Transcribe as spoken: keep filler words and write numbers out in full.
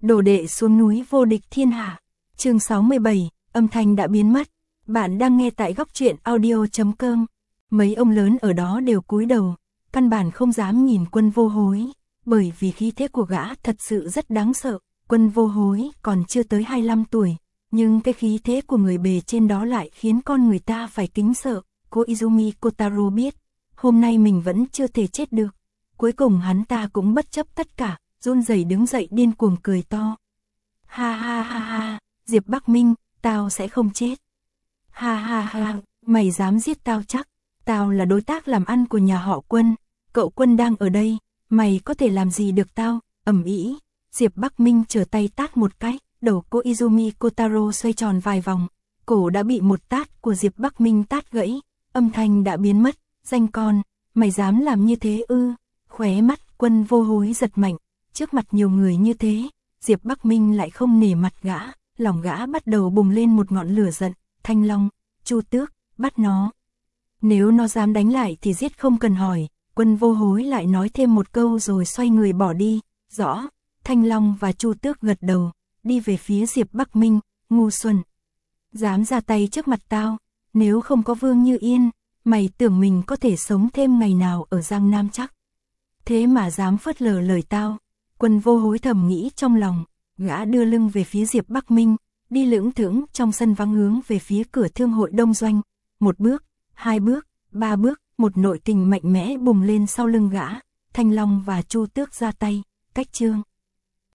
Đồ đệ xuống núi vô địch thiên hạ. Chương sáu mươi bảy, âm thanh đã biến mất. Bạn đang nghe tại góc truyện audio chấm com. Mấy ông lớn ở đó đều cúi đầu, căn bản không dám nhìn Quân Vô Hối, bởi vì khí thế của gã thật sự rất đáng sợ. Quân Vô Hối còn chưa tới hai mươi lăm tuổi, nhưng cái khí thế của người bề trên đó lại khiến con người ta phải kính sợ. Cô Izumi Kotaro biết, hôm nay mình vẫn chưa thể chết được. Cuối cùng hắn ta cũng bất chấp tất cả, run rẩy đứng dậy điên cuồng cười to. Ha ha ha ha, Diệp Bắc Minh, tao sẽ không chết. Ha ha ha, mày dám giết tao chắc, tao là đối tác làm ăn của nhà họ Quân, cậu Quân đang ở đây, mày có thể làm gì được tao, ầm ĩ. Diệp Bắc Minh trở tay tát một cái, đầu cô Izumi Kotaro xoay tròn vài vòng, cổ đã bị một tát của Diệp Bắc Minh tát gãy, âm thanh đã biến mất. Danh con, mày dám làm như thế ư? Khóe mắt Quân Vô Hối giật mạnh, trước mặt nhiều người như thế, Diệp Bắc Minh lại không nể mặt gã, lòng gã bắt đầu bùng lên một ngọn lửa giận. Thanh Long, Chu Tước, bắt nó. Nếu nó dám đánh lại thì giết không cần hỏi. Quân Vô Hối lại nói thêm một câu rồi xoay người bỏ đi. Rõ. Thanh Long và Chu Tước gật đầu, đi về phía Diệp Bắc Minh. Ngu xuẩn, dám ra tay trước mặt tao, nếu không có Vương Như Yên, mày tưởng mình có thể sống thêm ngày nào ở Giang Nam chắc. Thế mà dám phớt lờ lời tao. Quân Vô Hối thầm nghĩ trong lòng, gã đưa lưng về phía Diệp Bắc Minh, đi lững thững trong sân vắng hướng về phía cửa thương hội đông doanh. Một bước, hai bước, ba bước, một nội kình mạnh mẽ bùng lên sau lưng gã. Thanh Long và Chu Tước ra tay, cách chương.